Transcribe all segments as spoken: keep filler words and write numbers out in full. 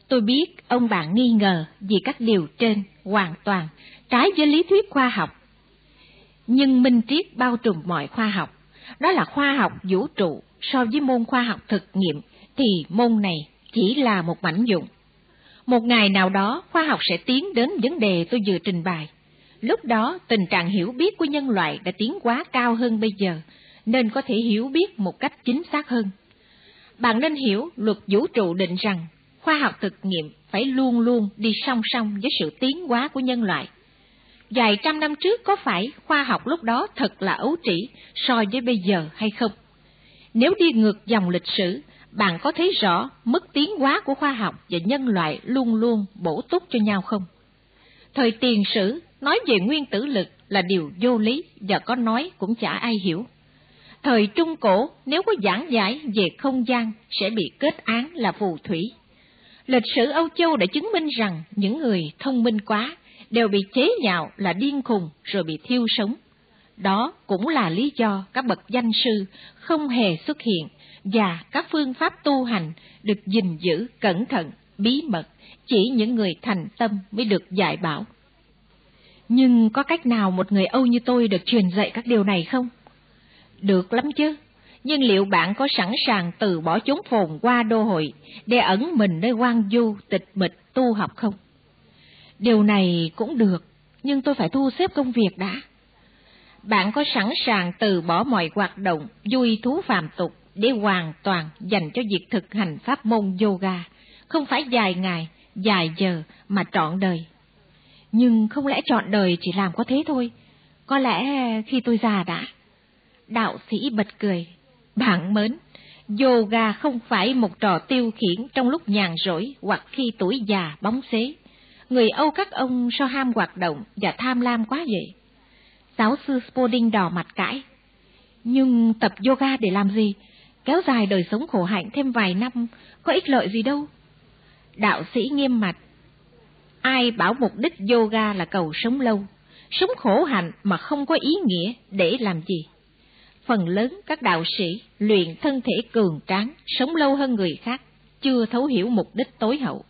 Tôi biết ông bạn nghi ngờ vì các điều trên hoàn toàn trái với lý thuyết khoa học. Nhưng minh triết bao trùm mọi khoa học, đó là khoa học vũ trụ. So với môn khoa học thực nghiệm thì môn này chỉ là một mảnh vụn. Một ngày nào đó khoa học sẽ tiến đến vấn đề tôi vừa trình bày. Lúc đó tình trạng hiểu biết của nhân loại đã tiến hóa cao hơn bây giờ, nên có thể hiểu biết một cách chính xác hơn. Bạn nên hiểu luật vũ trụ định rằng khoa học thực nghiệm phải luôn luôn đi song song với sự tiến hóa của nhân loại. Vài trăm năm trước có phải khoa học lúc đó thật là ấu trĩ so với bây giờ hay không? Nếu đi ngược dòng lịch sử, bạn có thấy rõ mức tiến hóa của khoa học và nhân loại luôn luôn bổ túc cho nhau không? Thời tiền sử nói về nguyên tử lực là điều vô lý và có nói cũng chả ai hiểu. Thời Trung Cổ nếu có giảng giải về không gian sẽ bị kết án là phù thủy. Lịch sử Âu Châu đã chứng minh rằng những người thông minh quá đều bị chế nhạo là điên khùng rồi bị thiêu sống. Đó cũng là lý do các bậc danh sư không hề xuất hiện và các phương pháp tu hành được gìn giữ cẩn thận, bí mật, chỉ những người thành tâm mới được dạy bảo. Nhưng có cách nào một người Âu như tôi được truyền dạy các điều này không? Được lắm chứ, nhưng liệu bạn có sẵn sàng từ bỏ chốn phồn hoa đô hội để ẩn mình nơi hoang du, tịch mịch tu học không? Điều này cũng được, nhưng tôi phải thu xếp công việc đã. Bạn có sẵn sàng từ bỏ mọi hoạt động vui thú phàm tục để hoàn toàn dành cho việc thực hành pháp môn yoga, không phải vài ngày, vài giờ mà trọn đời? Nhưng không lẽ trọn đời chỉ làm có thế thôi? Có lẽ khi tôi già đã. Đạo sĩ bật cười. Bạn mến, yoga không phải một trò tiêu khiển trong lúc nhàn rỗi hoặc khi tuổi già bóng xế. Người Âu các ông sao ham hoạt động và tham lam quá vậy? Giáo sư Spalding đỏ mặt cãi. Nhưng tập yoga để làm gì? Kéo dài đời sống khổ hạnh thêm vài năm, có ích lợi gì đâu. Đạo sĩ nghiêm mặt. Ai bảo mục đích yoga là cầu sống lâu? Sống khổ hạnh mà không có ý nghĩa để làm gì? Phần lớn các đạo sĩ luyện thân thể cường tráng, sống lâu hơn người khác, chưa thấu hiểu mục đích tối hậu.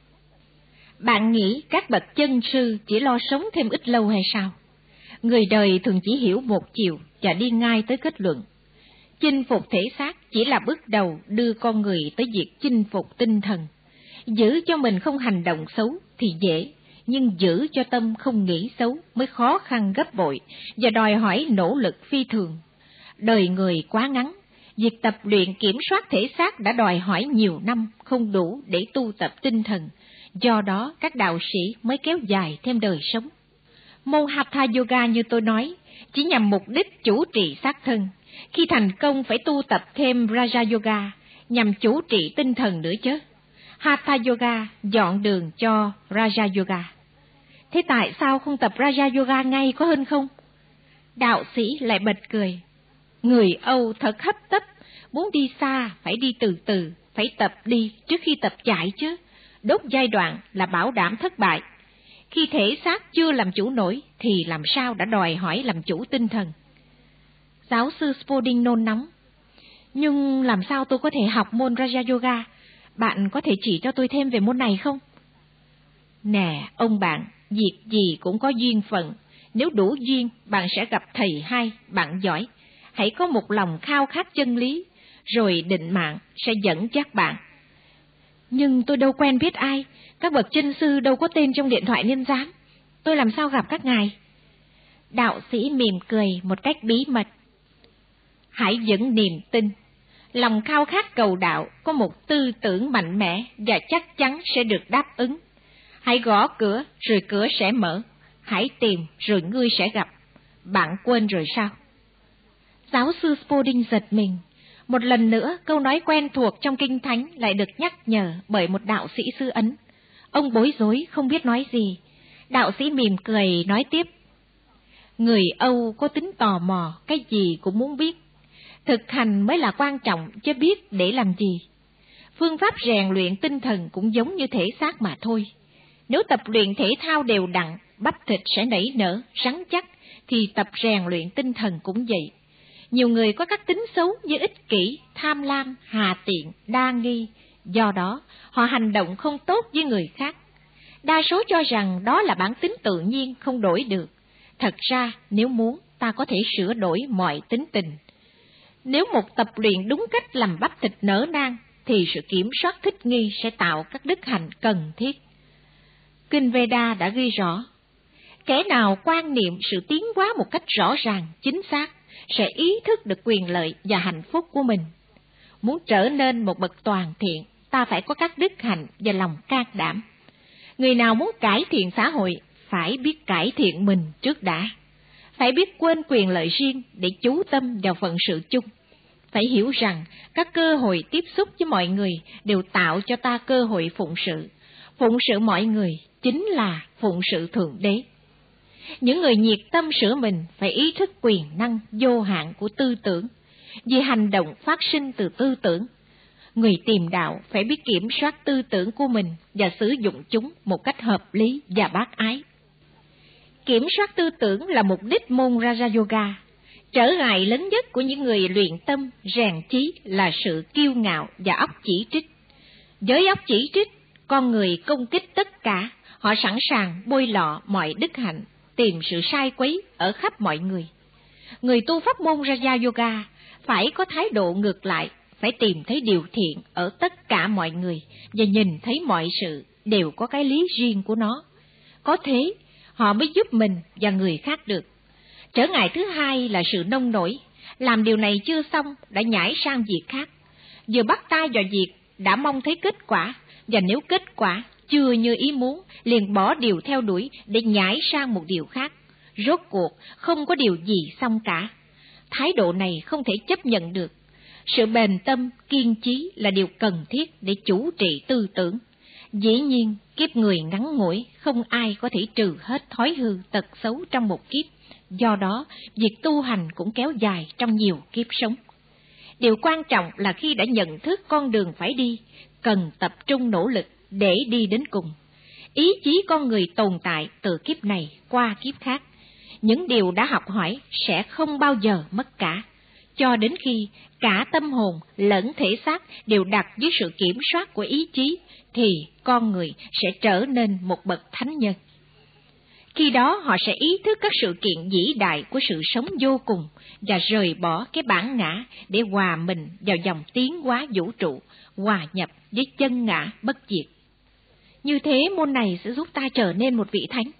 Bạn nghĩ các bậc chân sư chỉ lo sống thêm ít lâu hay sao? Người đời thường chỉ hiểu một chiều và đi ngay tới kết luận. Chinh phục thể xác chỉ là bước đầu đưa con người tới việc chinh phục tinh thần. Giữ cho mình không hành động xấu thì dễ, nhưng giữ cho tâm không nghĩ xấu mới khó khăn gấp bội và đòi hỏi nỗ lực phi thường. Đời người quá ngắn, việc tập luyện kiểm soát thể xác đã đòi hỏi nhiều năm không đủ để tu tập tinh thần, do đó các đạo sĩ mới kéo dài thêm đời sống. Môn Hatha Yoga như tôi nói, chỉ nhằm mục đích chủ trị xác thân, khi thành công phải tu tập thêm Raja Yoga, nhằm chủ trị tinh thần nữa chứ. Hatha Yoga dọn đường cho Raja Yoga. Thế tại sao không tập Raja Yoga ngay có hơn không? Đạo sĩ lại bật cười. Người Âu thật hấp tấp, muốn đi xa phải đi từ từ, phải tập đi trước khi tập chạy chứ. Đốt giai đoạn là bảo đảm thất bại. Khi thể xác chưa làm chủ nổi thì làm sao đã đòi hỏi làm chủ tinh thần? Giáo sư Spalding nôn nóng. Nhưng làm sao tôi có thể học môn Raja Yoga? Bạn có thể chỉ cho tôi thêm về môn này không? Nè, ông bạn, việc gì cũng có duyên phận. Nếu đủ duyên, bạn sẽ gặp thầy hay, bạn giỏi. Hãy có một lòng khao khát chân lý, rồi định mạng sẽ dẫn dắt bạn. Nhưng tôi đâu quen biết ai, các bậc chân sư đâu có tên trong điện thoại nhân giám. Tôi làm sao gặp các ngài? Đạo sĩ mỉm cười một cách bí mật. Hãy dẫn niềm tin. Lòng khao khát cầu đạo có một tư tưởng mạnh mẽ và chắc chắn sẽ được đáp ứng. Hãy gõ cửa rồi cửa sẽ mở. Hãy tìm rồi ngươi sẽ gặp. Bạn quên rồi sao? Giáo sư Spalding giật mình. Một lần nữa câu nói quen thuộc trong Kinh Thánh lại được nhắc nhở bởi một đạo sĩ xứ Ấn. Ông bối rối không biết nói gì. Đạo sĩ mỉm cười nói tiếp. Người Âu có tính tò mò, cái gì cũng muốn biết. Thực hành mới là quan trọng, chứ biết để làm gì. Phương pháp rèn luyện tinh thần cũng giống như thể xác mà thôi. Nếu tập luyện thể thao đều đặn, bắp thịt sẽ nảy nở, rắn chắc, thì tập rèn luyện tinh thần cũng vậy. Nhiều người có các tính xấu như ích kỷ, tham lam, hà tiện, đa nghi, do đó họ hành động không tốt với người khác. Đa số cho rằng đó là bản tính tự nhiên không đổi được. Thật ra, nếu muốn, ta có thể sửa đổi mọi tính tình. Nếu một tập luyện đúng cách làm bắp thịt nở nang, thì sự kiểm soát thích nghi sẽ tạo các đức hạnh cần thiết. Kinh Veda đã ghi rõ, kẻ nào quan niệm sự tiến hóa một cách rõ ràng, chính xác, sẽ ý thức được quyền lợi và hạnh phúc của mình. Muốn trở nên một bậc toàn thiện, ta phải có các đức hạnh và lòng can đảm. Người nào muốn cải thiện xã hội, phải biết cải thiện mình trước đã. Phải biết quên quyền lợi riêng để chú tâm vào phận sự chung. Phải hiểu rằng các cơ hội tiếp xúc với mọi người đều tạo cho ta cơ hội phụng sự. Phụng sự mọi người chính là phụng sự Thượng Đế. Những người nhiệt tâm sửa mình phải ý thức quyền năng vô hạn của tư tưởng, vì hành động phát sinh từ tư tưởng. Người tìm đạo phải biết kiểm soát tư tưởng của mình và sử dụng chúng một cách hợp lý và bác ái. Kiểm soát tư tưởng là mục đích môn Raja Yoga. Trở ngại lớn nhất của những người luyện tâm, rèn trí là sự kiêu ngạo và óc chỉ trích. Với óc chỉ trích, con người công kích tất cả, họ sẵn sàng bôi lọ mọi đức hạnh, tìm sự sai quấy ở khắp mọi người. Người tu pháp môn Raja Yoga phải có thái độ ngược lại, phải tìm thấy điều thiện ở tất cả mọi người và nhìn thấy mọi sự đều có cái lý riêng của nó. Có thế, họ mới giúp mình và người khác được. Trở ngại thứ hai là sự nông nổi, làm điều này chưa xong đã nhảy sang việc khác. Vừa bắt tay vào việc đã mong thấy kết quả, và nếu kết quả chưa như ý muốn, liền bỏ điều theo đuổi để nhảy sang một điều khác. Rốt cuộc không có điều gì xong cả. Thái độ này không thể chấp nhận được. Sự bền tâm, kiên trí là điều cần thiết để chủ trị tư tưởng. Dĩ nhiên, kiếp người ngắn ngủi, không ai có thể trừ hết thói hư tật xấu trong một kiếp. Do đó, việc tu hành cũng kéo dài trong nhiều kiếp sống. Điều quan trọng là khi đã nhận thức con đường phải đi, cần tập trung nỗ lực để đi đến cùng. Ý chí con người tồn tại từ kiếp này qua kiếp khác. Những điều đã học hỏi sẽ không bao giờ mất cả, cho đến khi cả tâm hồn lẫn thể xác đều đặt dưới sự kiểm soát của ý chí, thì con người sẽ trở nên một bậc thánh nhân. Khi đó họ sẽ ý thức các sự kiện vĩ đại của sự sống vô cùng và rời bỏ cái bản ngã để hòa mình vào dòng tiến hóa vũ trụ, hòa nhập với chân ngã bất diệt. Như thế môn này sẽ giúp ta trở nên một vị thánh.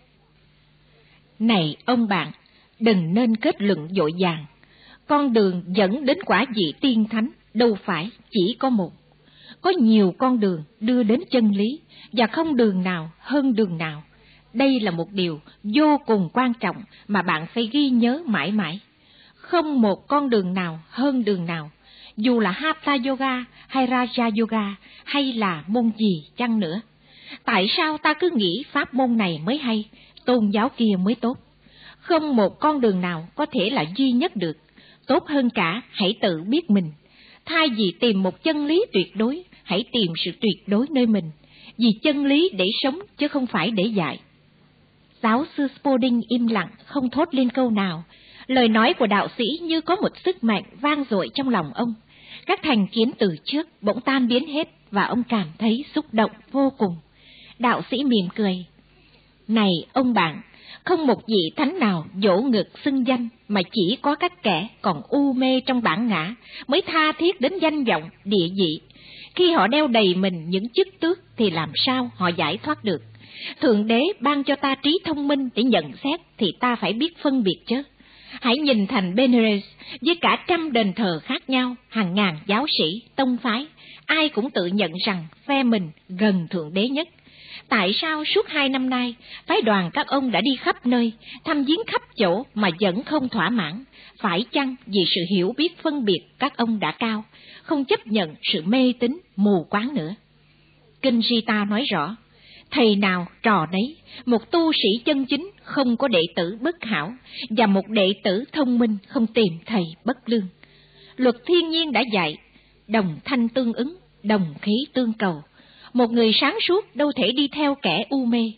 Này ông bạn, đừng nên kết luận vội vàng. Con đường dẫn đến quả vị tiên thánh đâu phải chỉ có một. Có nhiều con đường đưa đến chân lý và không đường nào hơn đường nào. Đây là một điều vô cùng quan trọng mà bạn phải ghi nhớ mãi mãi. Không một con đường nào hơn đường nào, dù là Hatha Yoga hay Raja Yoga hay là môn gì chăng nữa. Tại sao ta cứ nghĩ pháp môn này mới hay, tôn giáo kia mới tốt? Không một con đường nào có thể là duy nhất được. Tốt hơn cả, hãy tự biết mình. Thay vì tìm một chân lý tuyệt đối, hãy tìm sự tuyệt đối nơi mình. Vì chân lý để sống chứ không phải để dạy. Giáo sư Spoding im lặng, không thốt lên câu nào. Lời nói của đạo sĩ như có một sức mạnh vang dội trong lòng ông. Các thành kiến từ trước bỗng tan biến hết và ông cảm thấy xúc động vô cùng. Đạo sĩ mỉm cười. Này ông bạn, không một vị thánh nào vỗ ngực xưng danh, mà chỉ có các kẻ còn u mê trong bản ngã mới tha thiết đến danh vọng, địa vị. Khi họ đeo đầy mình những chức tước thì làm sao họ giải thoát được? Thượng Đế ban cho ta trí thông minh để nhận xét thì ta phải biết phân biệt chứ. Hãy nhìn thành Benares với cả trăm đền thờ khác nhau, hàng ngàn giáo sĩ, tông phái, ai cũng tự nhận rằng phe mình gần Thượng Đế nhất. Tại sao suốt hai năm nay, phái đoàn các ông đã đi khắp nơi, thăm viếng khắp chỗ mà vẫn không thỏa mãn? Phải chăng vì sự hiểu biết phân biệt các ông đã cao, không chấp nhận sự mê tín mù quáng nữa? Kinh Gita nói rõ, thầy nào trò nấy, một tu sĩ chân chính không có đệ tử bất hảo, và một đệ tử thông minh không tìm thầy bất lương. Luật thiên nhiên đã dạy, đồng thanh tương ứng, đồng khí tương cầu. Một người sáng suốt đâu thể đi theo kẻ u mê.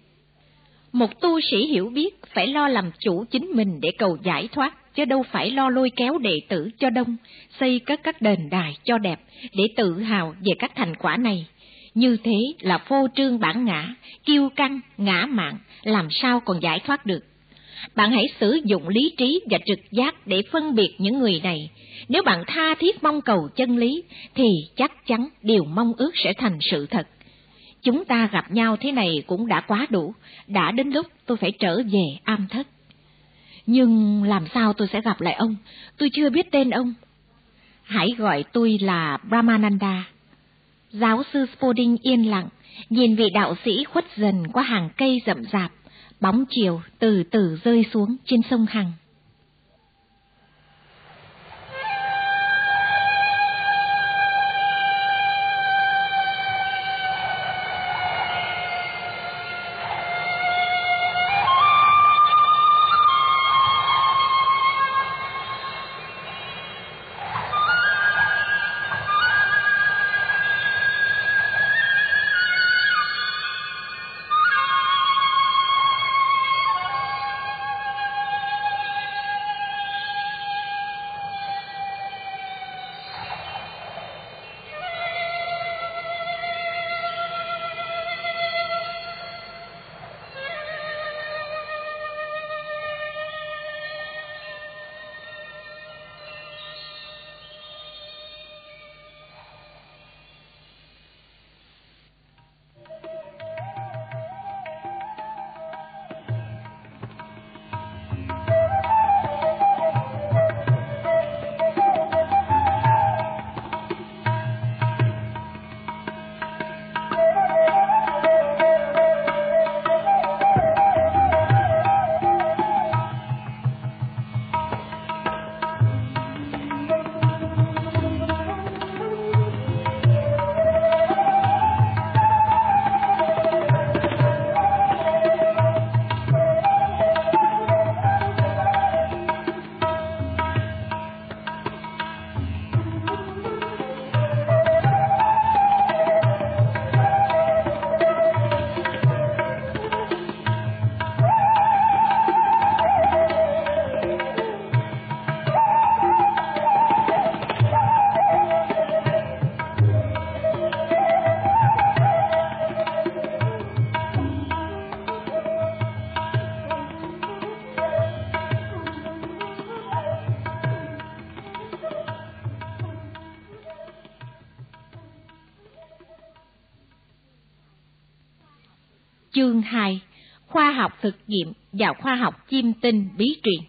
Một tu sĩ hiểu biết phải lo làm chủ chính mình để cầu giải thoát, chứ đâu phải lo lôi kéo đệ tử cho đông, xây các các đền đài cho đẹp để tự hào về các thành quả này. Như thế là phô trương bản ngã, kiêu căng, ngã mạn, làm sao còn giải thoát được. Bạn hãy sử dụng lý trí và trực giác để phân biệt những người này. Nếu bạn tha thiết mong cầu chân lý, thì chắc chắn điều mong ước sẽ thành sự thật. Chúng ta gặp nhau thế này cũng đã quá đủ, đã đến lúc tôi phải trở về am thất. Nhưng làm sao tôi sẽ gặp lại ông? Tôi chưa biết tên ông. Hãy gọi tôi là Brahmananda. Giáo sư Spalding yên lặng, nhìn vị đạo sĩ khuất dần qua hàng cây rậm rạp, bóng chiều từ từ rơi xuống trên sông Hằng. Chương hai. Khoa học thực nghiệm và khoa học chiêm tinh bí truyền.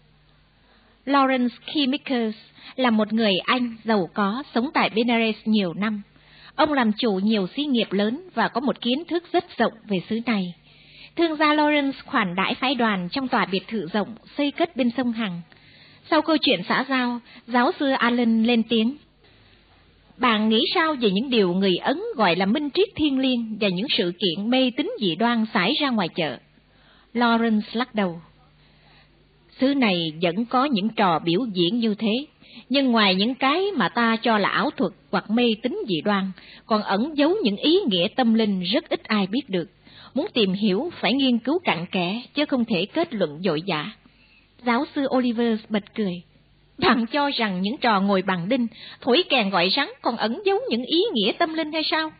Lawrence Keymickers là một người Anh giàu có sống tại Benares nhiều năm. Ông làm chủ nhiều xí nghiệp lớn và có một kiến thức rất rộng về xứ này. Thương gia Lawrence khoản đãi phái đoàn trong tòa biệt thự rộng xây cất bên sông Hằng. Sau câu chuyện xã giao, giáo sư Allen lên tiếng. Bạn nghĩ sao về những điều người Ấn gọi là minh triết thiêng liêng và những sự kiện mê tín dị đoan xảy ra ngoài chợ? Lawrence lắc đầu. Xứ này vẫn có những trò biểu diễn như thế, nhưng ngoài những cái mà ta cho là ảo thuật hoặc mê tín dị đoan, còn ẩn giấu những ý nghĩa tâm linh rất ít ai biết được. Muốn tìm hiểu phải nghiên cứu cặn kẽ, chứ không thể kết luận vội vã. Giáo sư Oliver bật cười. Bạn cho rằng những trò ngồi bằng đinh, thổi kèn gọi rắn còn ẩn giấu những ý nghĩa tâm linh hay sao?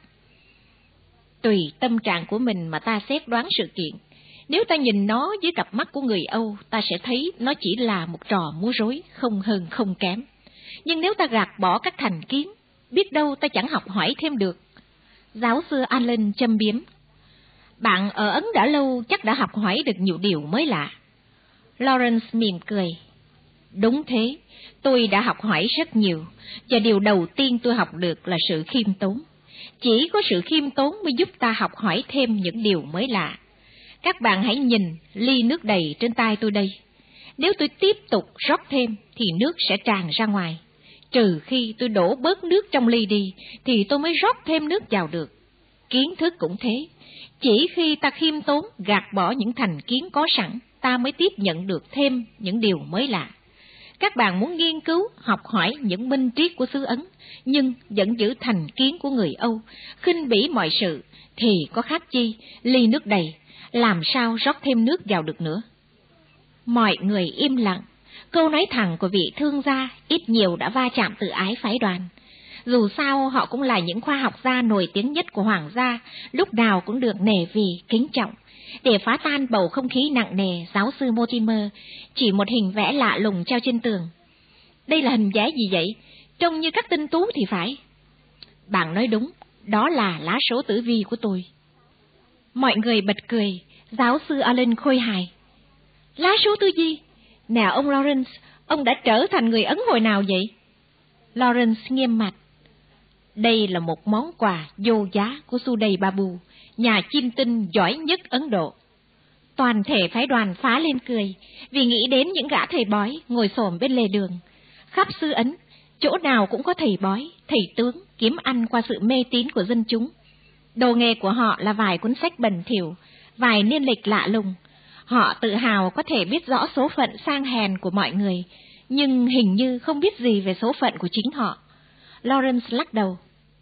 Tùy tâm trạng của mình mà ta xét đoán sự kiện. Nếu ta nhìn nó với cặp mắt của người Âu, ta sẽ thấy nó chỉ là một trò múa rối, không hơn không kém. Nhưng nếu ta gạt bỏ các thành kiến, biết đâu ta chẳng học hỏi thêm được. Giáo sư Allen châm biếm. Bạn ở Ấn đã lâu, chắc đã học hỏi được nhiều điều mới lạ. Lawrence mỉm cười. Đúng thế, tôi đã học hỏi rất nhiều, và điều đầu tiên tôi học được là sự khiêm tốn. Chỉ có sự khiêm tốn mới giúp ta học hỏi thêm những điều mới lạ. Các bạn hãy nhìn ly nước đầy trên tay tôi đây. Nếu tôi tiếp tục rót thêm thì nước sẽ tràn ra ngoài. Trừ khi tôi đổ bớt nước trong ly đi thì tôi mới rót thêm nước vào được. Kiến thức cũng thế. Chỉ khi ta khiêm tốn gạt bỏ những thành kiến có sẵn, ta mới tiếp nhận được thêm những điều mới lạ. Các bạn muốn nghiên cứu, học hỏi những minh triết của xứ Ấn, nhưng vẫn giữ thành kiến của người Âu, khinh bỉ mọi sự, thì có khác chi, ly nước đầy, làm sao rót thêm nước vào được nữa. Mọi người im lặng, câu nói thẳng của vị thương gia ít nhiều đã va chạm tự ái phái đoàn. Dù sao họ cũng là những khoa học gia nổi tiếng nhất của Hoàng gia, lúc nào cũng được nể vì kính trọng. Để phá tan bầu không khí nặng nề, giáo sư Mortimer chỉ một hình vẽ lạ lùng treo trên tường. Đây là hình vẽ gì vậy? Trông như các tinh tú thì phải. Bạn nói đúng, đó là lá số tử vi của tôi. Mọi người bật cười, giáo sư Allen khôi hài. Lá số tử vi? Nè ông Lawrence, ông đã trở thành người Ấn hồi nào vậy? Lawrence nghiêm mặt. Đây là một món quà vô giá của Sudhir Babu, nhà chiêm tinh giỏi nhất Ấn Độ. Toàn thể phái đoàn phá lên cười, vì nghĩ đến những gã thầy bói ngồi xổm bên lề đường. Khắp xứ Ấn, chỗ nào cũng có thầy bói, thầy tướng kiếm ăn qua sự mê tín của dân chúng. Đồ nghề của họ là vài cuốn sách bẩn thỉu, vài niên lịch lạ lùng. Họ tự hào có thể biết rõ số phận sang hèn của mọi người, nhưng hình như không biết gì về số phận của chính họ. Lawrence lắc đầu.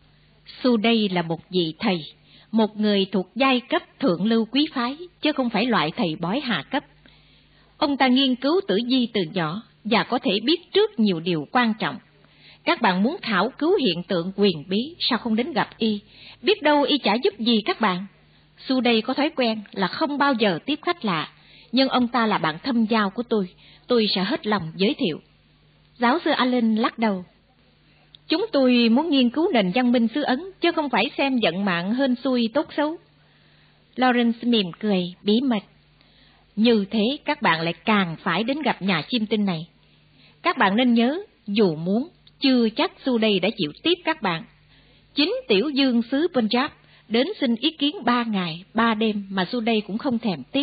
Sudhir là một vị thầy, một người thuộc giai cấp thượng lưu quý phái, chứ không phải loại thầy bói hạ cấp. Ông ta nghiên cứu tử vi từ nhỏ và có thể biết trước nhiều điều quan trọng. Các bạn muốn thảo cứu hiện tượng quyền bí, sao không đến gặp y? Biết đâu y chả giúp gì các bạn. Sudhir có thói quen là không bao giờ tiếp khách lạ, nhưng ông ta là bạn thâm giao của tôi, tôi sẽ hết lòng giới thiệu. Giáo sư Allen lắc đầu. Chúng tôi muốn nghiên cứu nền văn minh xứ Ấn, chứ không phải xem vận mạng hên xui tốt xấu. Lawrence mỉm cười, bí mật. Như thế các bạn lại càng phải đến gặp nhà chiêm tinh này. Các bạn nên nhớ, dù muốn, chưa chắc Sudhir đã chịu tiếp các bạn. Chính tiểu dương xứ Punjab đến xin ý kiến ba ngày, ba đêm mà Sudhir cũng không thèm tiếp.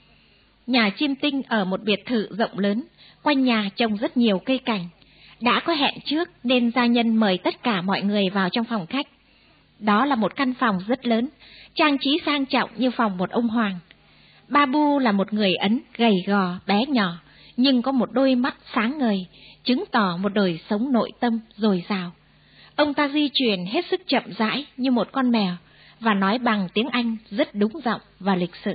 Nhà chiêm tinh ở một biệt thự rộng lớn, quanh nhà trồng rất nhiều cây cảnh. Đã có hẹn trước nên gia nhân mời tất cả mọi người vào trong phòng khách. Đó là một căn phòng rất lớn, trang trí sang trọng như phòng một ông hoàng. Babu là một người Ấn gầy gò, bé nhỏ, nhưng có một đôi mắt sáng ngời, chứng tỏ một đời sống nội tâm dồi dào. Ông ta di chuyển hết sức chậm rãi như một con mèo và nói bằng tiếng Anh rất đúng giọng và lịch sự.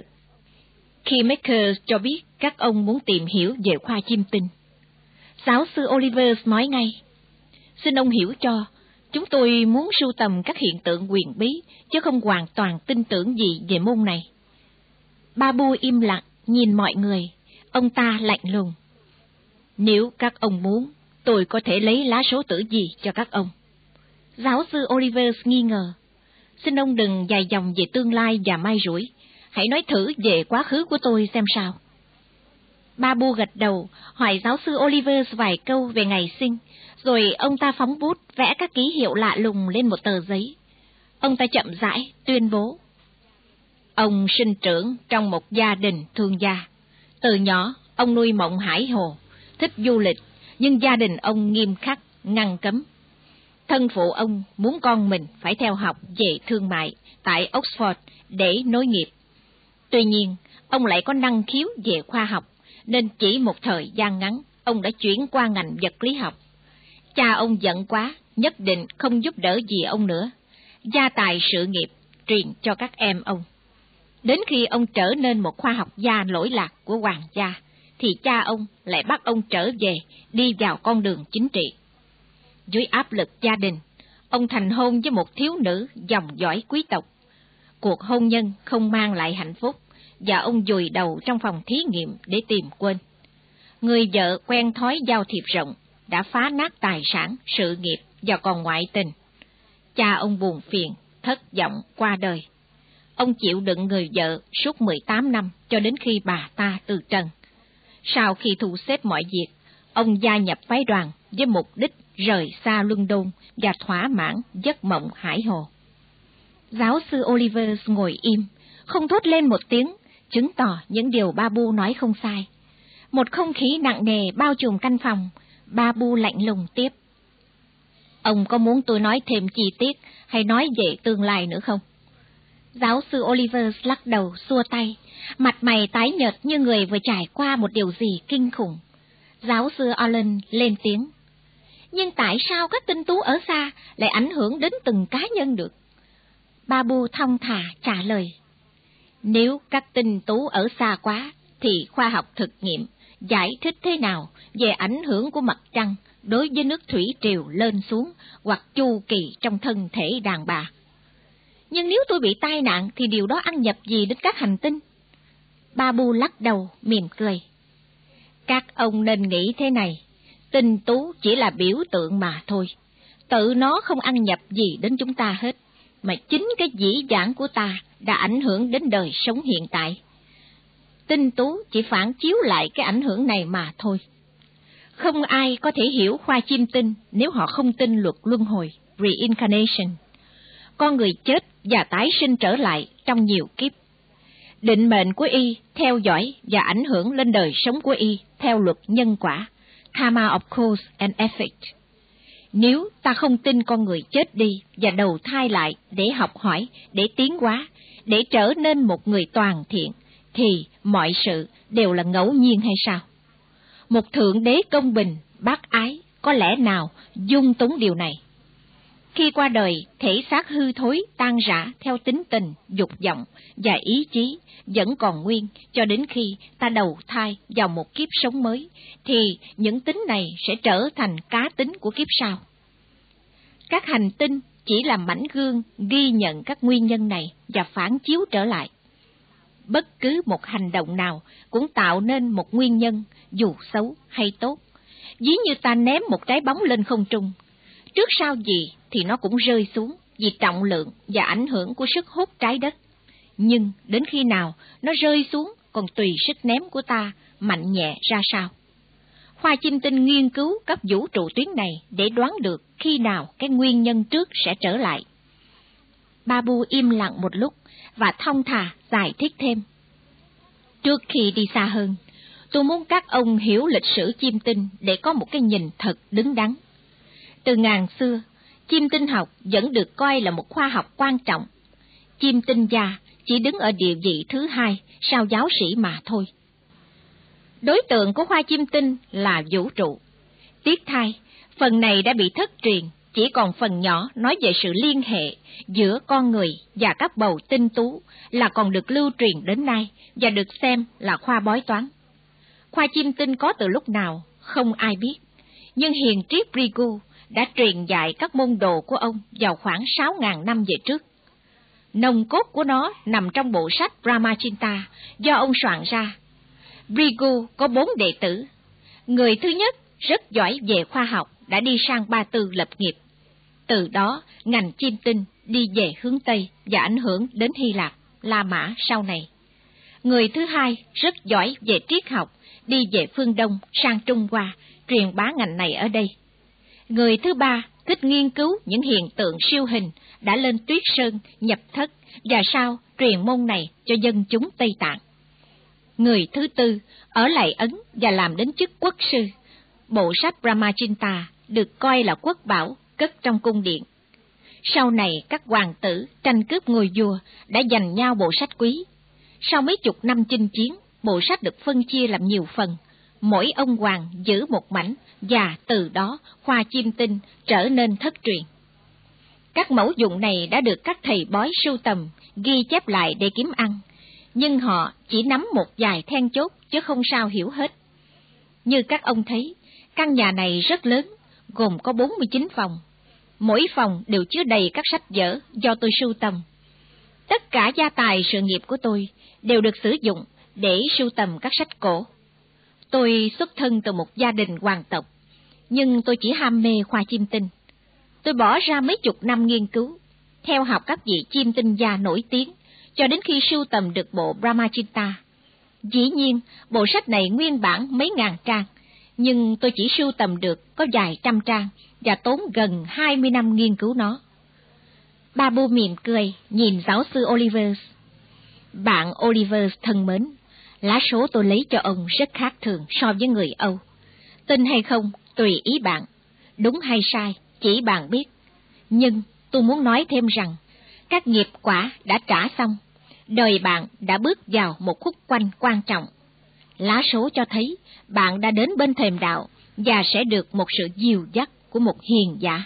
Keymaker cho biết các ông muốn tìm hiểu về khoa chiêm tinh. Giáo sư Oliver nói ngay, xin ông hiểu cho, chúng tôi muốn sưu tầm các hiện tượng huyền bí, chứ không hoàn toàn tin tưởng gì về môn này. Babu im lặng, nhìn mọi người, ông ta lạnh lùng. Nếu các ông muốn, tôi có thể lấy lá số tử vi cho các ông. Giáo sư Oliver nghi ngờ, xin ông đừng dài dòng về tương lai và may rủi, hãy nói thử về quá khứ của tôi xem sao. Babu gật đầu, hỏi giáo sư Oliver vài câu về ngày sinh, rồi ông ta phóng bút vẽ các ký hiệu lạ lùng lên một tờ giấy. Ông ta chậm rãi tuyên bố. Ông sinh trưởng trong một gia đình thương gia. Từ nhỏ, ông nuôi mộng hải hồ, thích du lịch, nhưng gia đình ông nghiêm khắc, ngăn cấm. Thân phụ ông muốn con mình phải theo học về thương mại tại Oxford để nối nghiệp. Tuy nhiên, ông lại có năng khiếu về khoa học, nên chỉ một thời gian ngắn, ông đã chuyển qua ngành vật lý học. Cha ông giận quá, nhất định không giúp đỡ gì ông nữa. Gia tài sự nghiệp truyền cho các em ông. Đến khi ông trở nên một khoa học gia lỗi lạc của hoàng gia, thì cha ông lại bắt ông trở về, đi vào con đường chính trị. Dưới áp lực gia đình, ông thành hôn với một thiếu nữ dòng dõi quý tộc. Cuộc hôn nhân không mang lại hạnh phúc, và ông vùi đầu trong phòng thí nghiệm để tìm quên. Người vợ quen thói giao thiệp rộng, đã phá nát tài sản, sự nghiệp và còn ngoại tình. Cha ông buồn phiền, thất vọng qua đời. Ông chịu đựng người vợ suốt mười tám năm cho đến khi bà ta từ trần. Sau khi thu xếp mọi việc, ông gia nhập phái đoàn với mục đích rời xa London và thỏa mãn giấc mộng hải hồ. Giáo sư Oliver ngồi im, không thốt lên một tiếng, chứng tỏ những điều Babu nói không sai. Một không khí nặng nề bao trùm căn phòng, Babu lạnh lùng tiếp. Ông có muốn tôi nói thêm chi tiết hay nói về tương lai nữa không? Giáo sư Oliver lắc đầu xua tay, mặt mày tái nhợt như người vừa trải qua một điều gì kinh khủng. Giáo sư Allen lên tiếng. Nhưng tại sao các tinh tú ở xa lại ảnh hưởng đến từng cá nhân được? Babu thong thả trả lời. Nếu các tinh tú ở xa quá, thì khoa học thực nghiệm giải thích thế nào về ảnh hưởng của mặt trăng đối với nước thủy triều lên xuống hoặc chu kỳ trong thân thể đàn bà. Nhưng nếu tôi bị tai nạn thì điều đó ăn nhập gì đến các hành tinh? Babu lắc đầu mỉm cười. Các ông nên nghĩ thế này, tinh tú chỉ là biểu tượng mà thôi. Tự nó không ăn nhập gì đến chúng ta hết, mà chính cái dĩ vãng của ta đã ảnh hưởng đến đời sống hiện tại. Tinh tú chỉ phản chiếu lại cái ảnh hưởng này mà thôi. Không ai có thể hiểu khoa chim tinh nếu họ không tin luật luân hồi, reincarnation. Con người chết và tái sinh trở lại trong nhiều kiếp. Định mệnh của y theo dõi và ảnh hưởng lên đời sống của y theo luật nhân quả, karma of cause and effect. Nếu ta không tin con người chết đi và đầu thai lại để học hỏi, để tiến hóa, để trở nên một người toàn thiện, thì mọi sự đều là ngẫu nhiên hay sao? Một thượng đế công bình, bác ái, có lẽ nào dung túng điều này? Khi qua đời, thể xác hư thối, tan rã theo tính tình, dục vọng và ý chí vẫn còn nguyên cho đến khi ta đầu thai vào một kiếp sống mới, thì những tính này sẽ trở thành cá tính của kiếp sau. Các hành tinh chỉ là mảnh gương ghi nhận các nguyên nhân này và phản chiếu trở lại. Bất cứ một hành động nào cũng tạo nên một nguyên nhân, dù xấu hay tốt. Ví như ta ném một trái bóng lên không trung, trước sau gì thì nó cũng rơi xuống vì trọng lượng và ảnh hưởng của sức hút trái đất. Nhưng đến khi nào nó rơi xuống còn tùy sức ném của ta mạnh nhẹ ra sao. Khoa chim tinh nghiên cứu các vũ trụ tuyến này để đoán được khi nào cái nguyên nhân trước sẽ trở lại. Babu im lặng một lúc và thong thả giải thích thêm. Trước khi đi xa hơn, tôi muốn các ông hiểu lịch sử chim tinh để có một cái nhìn thật đứng đắn. Từ ngàn xưa, chim tinh học vẫn được coi là một khoa học quan trọng. Chim tinh gia chỉ đứng ở địa vị thứ hai sau giáo sĩ mà thôi. Đối tượng của khoa chim tinh là vũ trụ. Tiếc thay, phần này đã bị thất truyền, chỉ còn phần nhỏ nói về sự liên hệ giữa con người và các bầu tinh tú là còn được lưu truyền đến nay và được xem là khoa bói toán. Khoa chim tinh có từ lúc nào, không ai biết, nhưng hiền triết Brigu đã truyền dạy các môn đồ của ông vào khoảng sáu nghìn năm về trước. Nòng cốt của nó nằm trong bộ sách Brahmachinta do ông soạn ra. Brigu có bốn đệ tử. Người thứ nhất rất giỏi về khoa học, đã đi sang Ba Tư lập nghiệp. Từ đó, ngành chim tinh đi về hướng Tây và ảnh hưởng đến Hy Lạp, La Mã sau này. Người thứ hai rất giỏi về triết học, đi về phương Đông sang Trung Hoa, truyền bá ngành này ở đây. Người thứ ba thích nghiên cứu những hiện tượng siêu hình, đã lên Tuyết Sơn, nhập thất và sau truyền môn này cho dân chúng Tây Tạng. Người thứ tư ở lại Ấn và làm đến chức quốc sư. Bộ sách Brahmachinta được coi là quốc bảo cất trong cung điện. Sau này các hoàng tử tranh cướp ngôi vua đã giành nhau bộ sách quý. Sau mấy chục năm chinh chiến, bộ sách được phân chia làm nhiều phần. Mỗi ông hoàng giữ một mảnh và từ đó khoa chim tinh trở nên thất truyền. Các mẫu dụng này đã được các thầy bói sưu tầm, ghi chép lại để kiếm ăn. Nhưng họ chỉ nắm một vài then chốt chứ không sao hiểu hết. Như các ông thấy, căn nhà này rất lớn, gồm có bốn mươi chín phòng. Mỗi phòng đều chứa đầy các sách vở do tôi sưu tầm. Tất cả gia tài sự nghiệp của tôi đều được sử dụng để sưu tầm các sách cổ. Tôi xuất thân từ một gia đình hoàng tộc, nhưng tôi chỉ ham mê khoa chim tinh. Tôi bỏ ra mấy chục năm nghiên cứu, theo học các vị chim tinh gia nổi tiếng, cho đến khi sưu tầm được bộ Brahmachinta. Dĩ nhiên, bộ sách này nguyên bản mấy ngàn trang, nhưng tôi chỉ sưu tầm được có vài trăm trang và tốn gần hai mươi năm nghiên cứu nó. Babu mỉm cười, nhìn giáo sư Olivers. Bạn Olivers thân mến, lá số tôi lấy cho ông rất khác thường so với người Âu. Tin hay không, tùy ý bạn. Đúng hay sai, chỉ bạn biết. Nhưng tôi muốn nói thêm rằng, các nghiệp quả đã trả xong. Đời bạn đã bước vào một khúc quanh quan trọng. Lá số cho thấy bạn đã đến bên thềm đạo và sẽ được một sự dìu dắt của một hiền giả.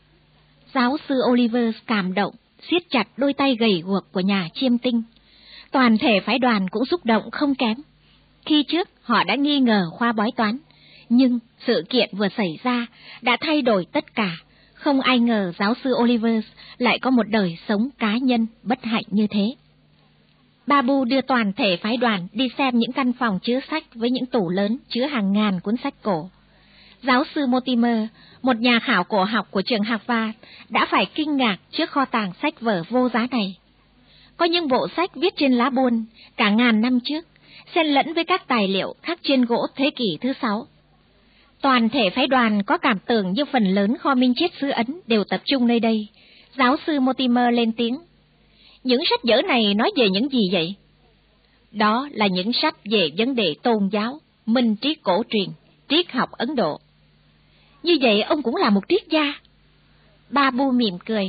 Giáo sư Oliver cảm động, siết chặt đôi tay gầy guộc của nhà chiêm tinh. Toàn thể phái đoàn cũng xúc động không kém. Khi trước họ đã nghi ngờ khoa bói toán, nhưng sự kiện vừa xảy ra đã thay đổi tất cả. Không ai ngờ giáo sư Oliver lại có một đời sống cá nhân bất hạnh như thế. Babu đưa toàn thể phái đoàn đi xem những căn phòng chứa sách với những tủ lớn chứa hàng ngàn cuốn sách cổ. Giáo sư Mortimer, một nhà khảo cổ học của trường Harvard, đã phải kinh ngạc trước kho tàng sách vở vô giá này. Có những bộ sách viết trên lá buôn cả ngàn năm trước, xen lẫn với các tài liệu khắc trên gỗ thế kỷ thứ sáu. Toàn thể phái đoàn có cảm tưởng như phần lớn kho minh triết xứ Ấn đều tập trung nơi đây. Giáo sư Mortimer lên tiếng. Những sách vở này nói về những gì vậy? Đó là những sách về vấn đề tôn giáo, minh triết cổ truyền, triết học Ấn Độ. Như vậy ông cũng là một triết gia. Babu mỉm cười.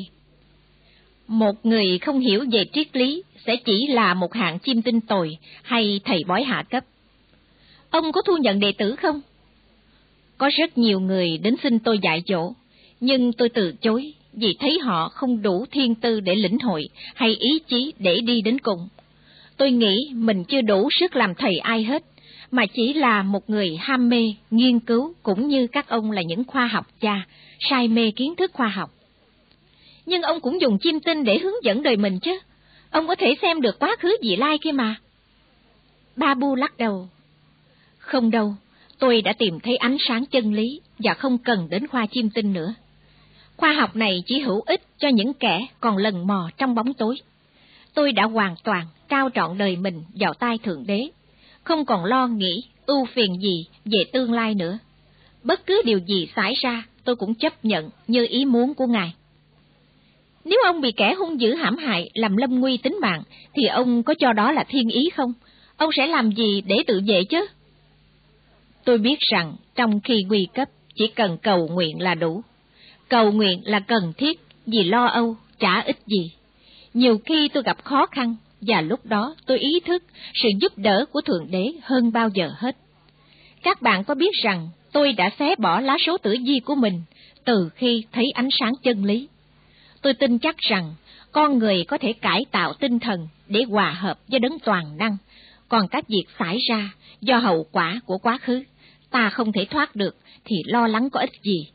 Một người không hiểu về triết lý sẽ chỉ là một hạng chim tinh tồi hay thầy bói hạ cấp. Ông có thu nhận đệ tử không? Có rất nhiều người đến xin tôi dạy dỗ, nhưng tôi từ chối vì thấy họ không đủ thiên tư để lĩnh hội hay ý chí để đi đến cùng. Tôi nghĩ mình chưa đủ sức làm thầy ai hết, mà chỉ là một người ham mê, nghiên cứu cũng như các ông là những khoa học gia, say mê kiến thức khoa học. Nhưng ông cũng dùng chim tinh để hướng dẫn đời mình chứ. Ông có thể xem được quá khứ vị lai kia mà. Babu lắc đầu. Không đâu, tôi đã tìm thấy ánh sáng chân lý và không cần đến khoa chim tinh nữa. Khoa học này chỉ hữu ích cho những kẻ còn lần mò trong bóng tối. Tôi đã hoàn toàn trao trọn đời mình vào tay Thượng Đế, không còn lo nghĩ, ưu phiền gì về tương lai nữa. Bất cứ điều gì xảy ra, tôi cũng chấp nhận như ý muốn của Ngài. Nếu ông bị kẻ hung dữ hãm hại làm lâm nguy tính mạng, thì ông có cho đó là thiên ý không? Ông sẽ làm gì để tự vệ chứ? Tôi biết rằng trong khi nguy cấp, chỉ cần cầu nguyện là đủ. Cầu nguyện là cần thiết, vì lo âu chả ích gì. Nhiều khi tôi gặp khó khăn, và lúc đó tôi ý thức sự giúp đỡ của Thượng Đế hơn bao giờ hết. Các bạn có biết rằng tôi đã xé bỏ lá số tử vi của mình từ khi thấy ánh sáng chân lý. Tôi tin chắc rằng con người có thể cải tạo tinh thần để hòa hợp với đấng toàn năng, còn các việc xảy ra do hậu quả của quá khứ, ta không thể thoát được thì lo lắng có ích gì.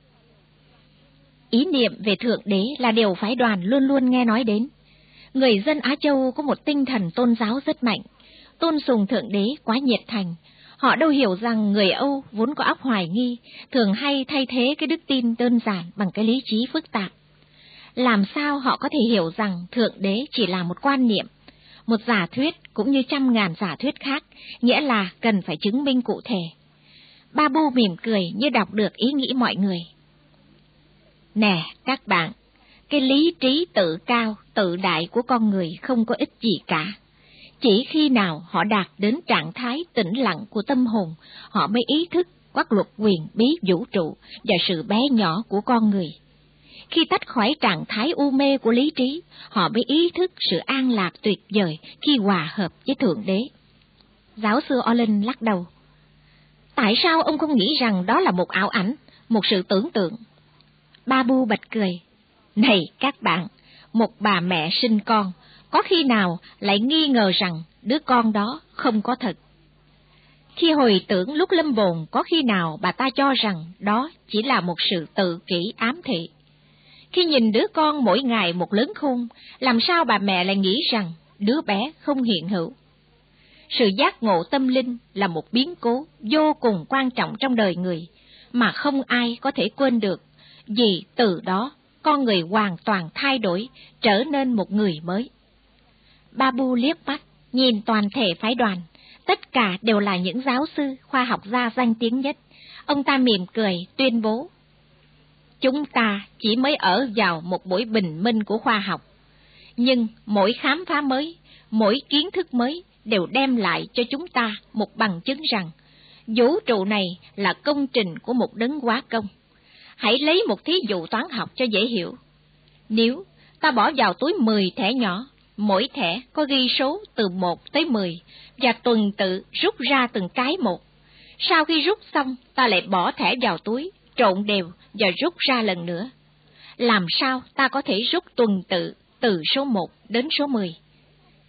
Ý niệm về Thượng Đế là điều phái đoàn luôn luôn nghe nói đến. Người dân Á Châu có một tinh thần tôn giáo rất mạnh, tôn sùng Thượng Đế quá nhiệt thành. Họ đâu hiểu rằng người Âu vốn có óc hoài nghi, thường hay thay thế cái đức tin đơn giản bằng cái lý trí phức tạp. Làm sao họ có thể hiểu rằng Thượng Đế chỉ là một quan niệm, một giả thuyết cũng như trăm ngàn giả thuyết khác, nghĩa là cần phải chứng minh cụ thể. Babu mỉm cười như đọc được ý nghĩ mọi người. Nè các bạn, cái lý trí tự cao, tự đại của con người không có ích gì cả. Chỉ khi nào họ đạt đến trạng thái tĩnh lặng của tâm hồn, họ mới ý thức các luật quyền bí vũ trụ và sự bé nhỏ của con người. Khi tách khỏi trạng thái u mê của lý trí, họ mới ý thức sự an lạc tuyệt vời khi hòa hợp với Thượng Đế. Giáo sư Olin lắc đầu. Tại sao ông không nghĩ rằng đó là một ảo ảnh, một sự tưởng tượng? Babu bật cười. Này các bạn, một bà mẹ sinh con, có khi nào lại nghi ngờ rằng đứa con đó không có thật? Khi hồi tưởng lúc lâm bồn, có khi nào bà ta cho rằng đó chỉ là một sự tự kỷ ám thị? Khi nhìn đứa con mỗi ngày một lớn khôn, làm sao bà mẹ lại nghĩ rằng đứa bé không hiện hữu? Sự giác ngộ tâm linh là một biến cố vô cùng quan trọng trong đời người, mà không ai có thể quên được, vì từ đó con người hoàn toàn thay đổi, trở nên một người mới. Babu liếc mắt, nhìn toàn thể phái đoàn, tất cả đều là những giáo sư, khoa học gia danh tiếng nhất. Ông ta mỉm cười, tuyên bố. Chúng ta chỉ mới ở vào một buổi bình minh của khoa học, nhưng mỗi khám phá mới, mỗi kiến thức mới đều đem lại cho chúng ta một bằng chứng rằng vũ trụ này là công trình của một đấng hóa công. Hãy lấy một thí dụ toán học cho dễ hiểu. Nếu ta bỏ vào túi mười thẻ nhỏ, mỗi thẻ có ghi số từ một tới mười, và tuần tự rút ra từng cái một. Sau khi rút xong, ta lại bỏ thẻ vào túi, trộn đều và rút ra lần nữa. Làm sao ta có thể rút tuần tự từ số một đến số mười?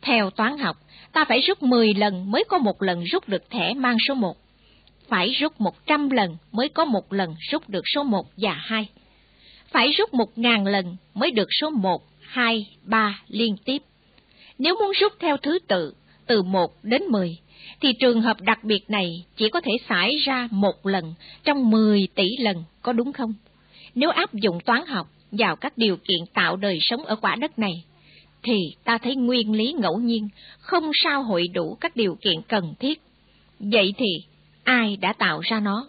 Theo toán học, ta phải rút mười lần mới có một lần rút được thẻ mang số một. Phải rút một trăm lần mới có một lần rút được số một và hai. Phải rút một ngàn lần mới được số một, hai, ba liên tiếp. Nếu muốn rút theo thứ tự, từ một đến mười, thì trường hợp đặc biệt này chỉ có thể xảy ra một lần trong mười tỷ lần, có đúng không? Nếu áp dụng toán học vào các điều kiện tạo đời sống ở quả đất này, thì ta thấy nguyên lý ngẫu nhiên không sao hội đủ các điều kiện cần thiết. Vậy thì ai đã tạo ra nó?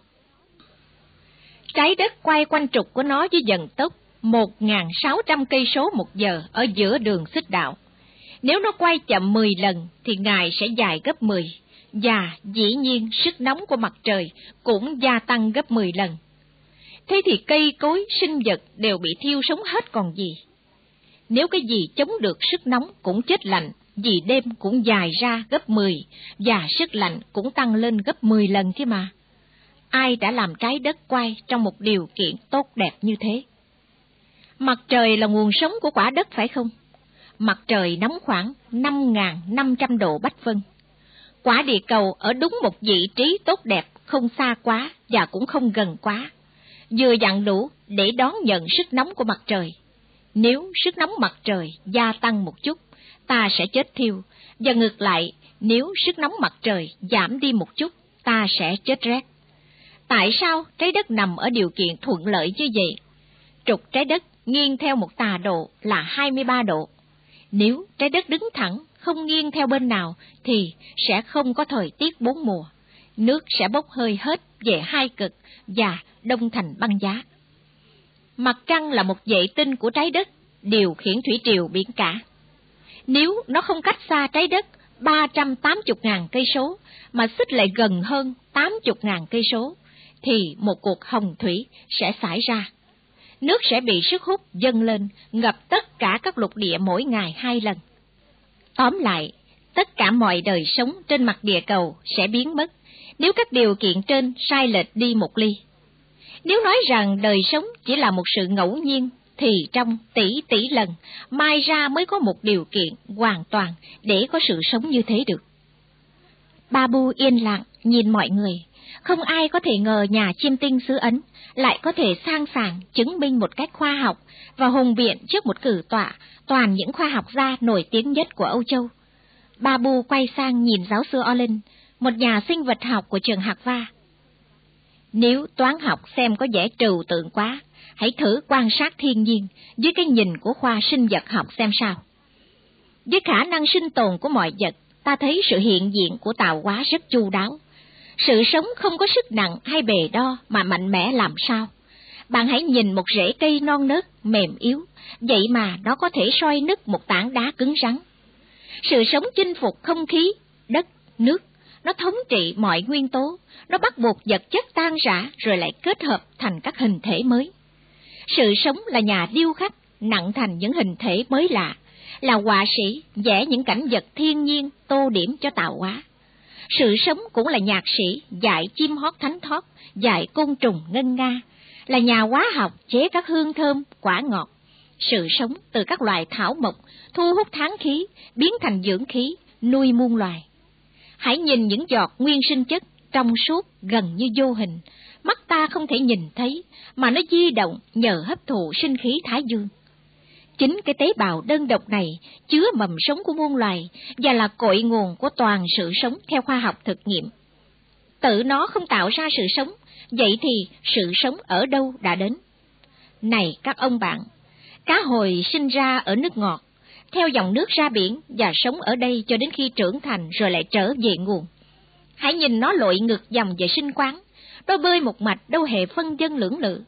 Trái đất quay quanh trục của nó với vận tốc một nghìn sáu trăm cây số một giờ ở giữa đường xích đạo. Nếu nó quay chậm mười lần thì ngày sẽ dài gấp mười, và dĩ nhiên sức nóng của mặt trời cũng gia tăng gấp mười lần. Thế thì cây cối, sinh vật đều bị thiêu sống hết còn gì. Nếu cái gì chống được sức nóng cũng chết lạnh, vì đêm cũng dài ra gấp mười, và sức lạnh cũng tăng lên gấp mười lần thế mà. Ai đã làm trái đất quay trong một điều kiện tốt đẹp như thế? Mặt trời là nguồn sống của quả đất phải không? Mặt trời nóng khoảng năm nghìn năm trăm độ Bách Vân. Quả địa cầu ở đúng một vị trí tốt đẹp, không xa quá và cũng không gần quá, vừa dặn đủ để đón nhận sức nóng của mặt trời. Nếu sức nóng mặt trời gia tăng một chút, ta sẽ chết thiêu, và ngược lại, nếu sức nóng mặt trời giảm đi một chút, ta sẽ chết rét. Tại sao trái đất nằm ở điều kiện thuận lợi như vậy? Trục trái đất nghiêng theo một tà độ là hai mươi ba độ. Nếu trái đất đứng thẳng, không nghiêng theo bên nào, thì sẽ không có thời tiết bốn mùa. Nước sẽ bốc hơi hết về hai cực và đông thành băng giá. Mặt trăng là một vệ tinh của trái đất, điều khiển thủy triều biển cả. Nếu nó không cách xa trái đất ba trăm tám mươi nghìn cây số, mà xích lại gần hơn tám mươi nghìn cây số, thì một cuộc hồng thủy sẽ xảy ra. Nước sẽ bị sức hút dâng lên, ngập tất cả các lục địa mỗi ngày hai lần. Tóm lại, tất cả mọi đời sống trên mặt địa cầu sẽ biến mất nếu các điều kiện trên sai lệch đi một ly. Nếu nói rằng đời sống chỉ là một sự ngẫu nhiên, thì trong tỷ tỷ lần mai ra mới có một điều kiện hoàn toàn để có sự sống như thế được. Babu yên lặng nhìn mọi người, không ai có thể ngờ nhà chiêm tinh xứ Ấn lại có thể sang sảng chứng minh một cách khoa học và hùng biện trước một cử tọa toàn những khoa học gia nổi tiếng nhất của Âu Châu. Babu quay sang nhìn giáo sư Olin, một nhà sinh vật học của trường Harvard. Nếu toán học xem có vẻ trừu tượng quá, hãy thử quan sát thiên nhiên dưới cái nhìn của khoa sinh vật học xem sao. Với khả năng sinh tồn của mọi vật, ta thấy sự hiện diện của tạo hóa rất chu đáo. Sự sống không có sức nặng hay bề đo mà mạnh mẽ làm sao. Bạn hãy nhìn một rễ cây non nớt, mềm yếu, vậy mà nó có thể soi nứt một tảng đá cứng rắn. Sự sống chinh phục không khí, đất, nước, nó thống trị mọi nguyên tố, nó bắt buộc vật chất tan rã rồi lại kết hợp thành các hình thể mới. Sự sống là nhà điêu khắc, nặng thành những hình thể mới lạ, là họa sĩ vẽ những cảnh vật thiên nhiên tô điểm cho tạo hóa. Sự sống cũng là nhạc sĩ dạy chim hót thánh thót, dạy côn trùng ngân nga, là nhà hóa học chế các hương thơm, quả ngọt. Sự sống từ các loài thảo mộc thu hút tháng khí, biến thành dưỡng khí, nuôi muôn loài. Hãy nhìn những giọt nguyên sinh chất trong suốt gần như vô hình, mắt ta không thể nhìn thấy, mà nó di động nhờ hấp thụ sinh khí thái dương. Chính cái tế bào đơn độc này chứa mầm sống của muôn loài và là cội nguồn của toàn sự sống theo khoa học thực nghiệm. Tự nó không tạo ra sự sống, vậy thì sự sống ở đâu đã đến? Này các ông bạn, cá hồi sinh ra ở nước ngọt, theo dòng nước ra biển và sống ở đây cho đến khi trưởng thành rồi lại trở về nguồn. Hãy nhìn nó lội ngược dòng về sinh quán, nó bơi một mạch đâu hề phân vân lưỡng lự.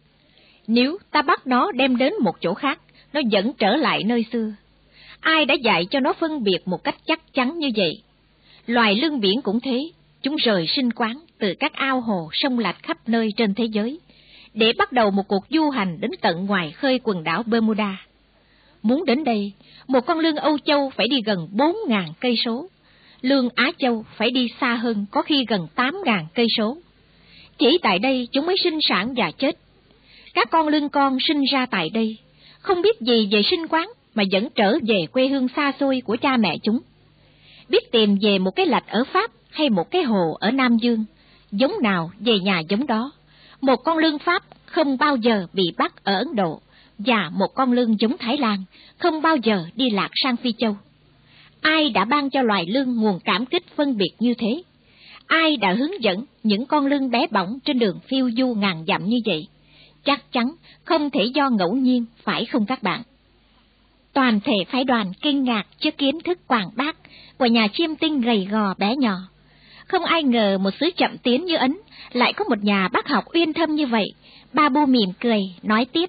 Nếu ta bắt nó đem đến một chỗ khác, nó vẫn trở lại nơi xưa. Ai đã dạy cho nó phân biệt một cách chắc chắn như vậy? Loài lươn biển cũng thế, chúng rời sinh quán từ các ao hồ sông lạch khắp nơi trên thế giới, để bắt đầu một cuộc du hành đến tận ngoài khơi quần đảo Bermuda. Muốn đến đây, một con lươn Âu Châu phải đi gần bốn nghìn cây số, lươn Á Châu phải đi xa hơn, có khi gần tám nghìn cây số. Chỉ tại đây chúng mới sinh sản và chết. Các con lươn con sinh ra tại đây, không biết gì về sinh quán, mà vẫn trở về quê hương xa xôi của cha mẹ chúng. Biết tìm về một cái lạch ở Pháp hay một cái hồ ở Nam Dương, giống nào về nhà giống đó. Một con lươn Pháp không bao giờ bị bắt ở Ấn Độ, và một con lươn giống Thái Lan không bao giờ đi lạc sang Phi Châu. Ai đã ban cho loài lươn nguồn cảm kích phân biệt như thế? Ai đã hướng dẫn những con lươn bé bỏng trên đường phiêu du ngàn dặm như vậy? Chắc chắn không thể do ngẫu nhiên, phải không các bạn? Toàn thể phái đoàn kinh ngạc trước kiến thức quảng bác của nhà chiêm tinh gầy gò bé nhỏ. Không ai ngờ một xứ chậm tiến như Ấn lại có một nhà bác học uyên thâm như vậy. Babu mỉm cười, nói tiếp.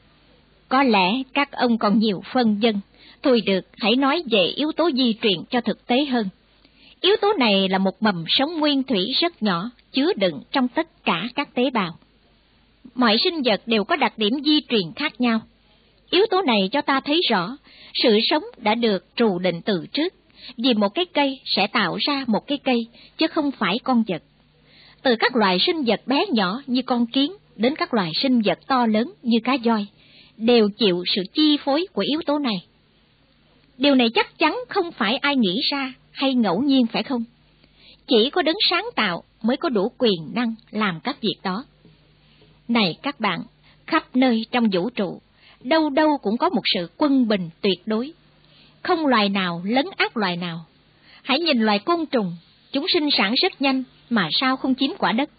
Có lẽ các ông còn nhiều phân vân. Thôi được, hãy nói về yếu tố di truyền cho thực tế hơn. Yếu tố này là một mầm sống nguyên thủy rất nhỏ, chứa đựng trong tất cả các tế bào. Mọi sinh vật đều có đặc điểm di truyền khác nhau. Yếu tố này cho ta thấy rõ, sự sống đã được trù định từ trước, vì một cái cây sẽ tạo ra một cái cây, chứ không phải con vật. Từ các loài sinh vật bé nhỏ như con kiến đến các loài sinh vật to lớn như cá voi, đều chịu sự chi phối của yếu tố này. Điều này chắc chắn không phải ai nghĩ ra hay ngẫu nhiên, phải không? Chỉ có đấng sáng tạo mới có đủ quyền năng làm các việc đó. Này các bạn, khắp nơi trong vũ trụ, đâu đâu cũng có một sự quân bình tuyệt đối. Không loài nào lấn át loài nào. Hãy nhìn loài côn trùng, chúng sinh sản rất nhanh mà sao không chiếm quả đất?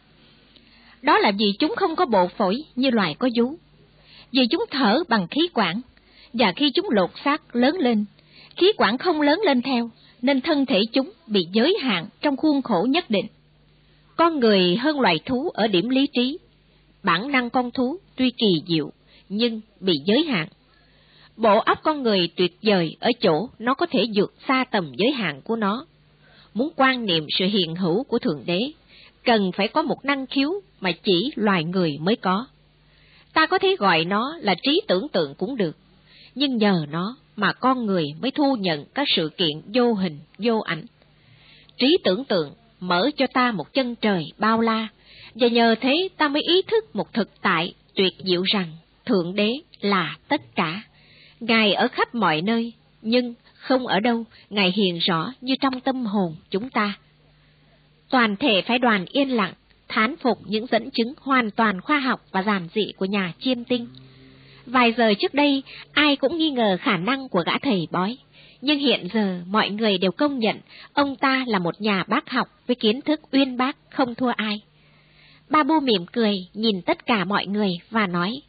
Đó là vì chúng không có bộ phổi như loài có vú. Vì chúng thở bằng khí quản, và khi chúng lột xác lớn lên, khí quản không lớn lên theo, nên thân thể chúng bị giới hạn trong khuôn khổ nhất định. Con người hơn loài thú ở điểm lý trí. Bản năng con thú tuy kỳ diệu, nhưng bị giới hạn. Bộ óc con người tuyệt vời ở chỗ nó có thể vượt xa tầm giới hạn của nó. Muốn quan niệm sự hiện hữu của Thượng Đế, cần phải có một năng khiếu mà chỉ loài người mới có. Ta có thể gọi nó là trí tưởng tượng cũng được, nhưng nhờ nó mà con người mới thu nhận các sự kiện vô hình, vô ảnh. Trí tưởng tượng mở cho ta một chân trời bao la, và nhờ thế ta mới ý thức một thực tại tuyệt diệu rằng Thượng Đế là tất cả. Ngài ở khắp mọi nơi, nhưng không ở đâu Ngài hiện rõ như trong tâm hồn chúng ta. Toàn thể phái đoàn yên lặng, thán phục những dẫn chứng hoàn toàn khoa học và giản dị của nhà chiêm tinh. Vài giờ trước đây, ai cũng nghi ngờ khả năng của gã thầy bói, nhưng hiện giờ mọi người đều công nhận ông ta là một nhà bác học với kiến thức uyên bác không thua ai. Babu mỉm cười nhìn tất cả mọi người và nói,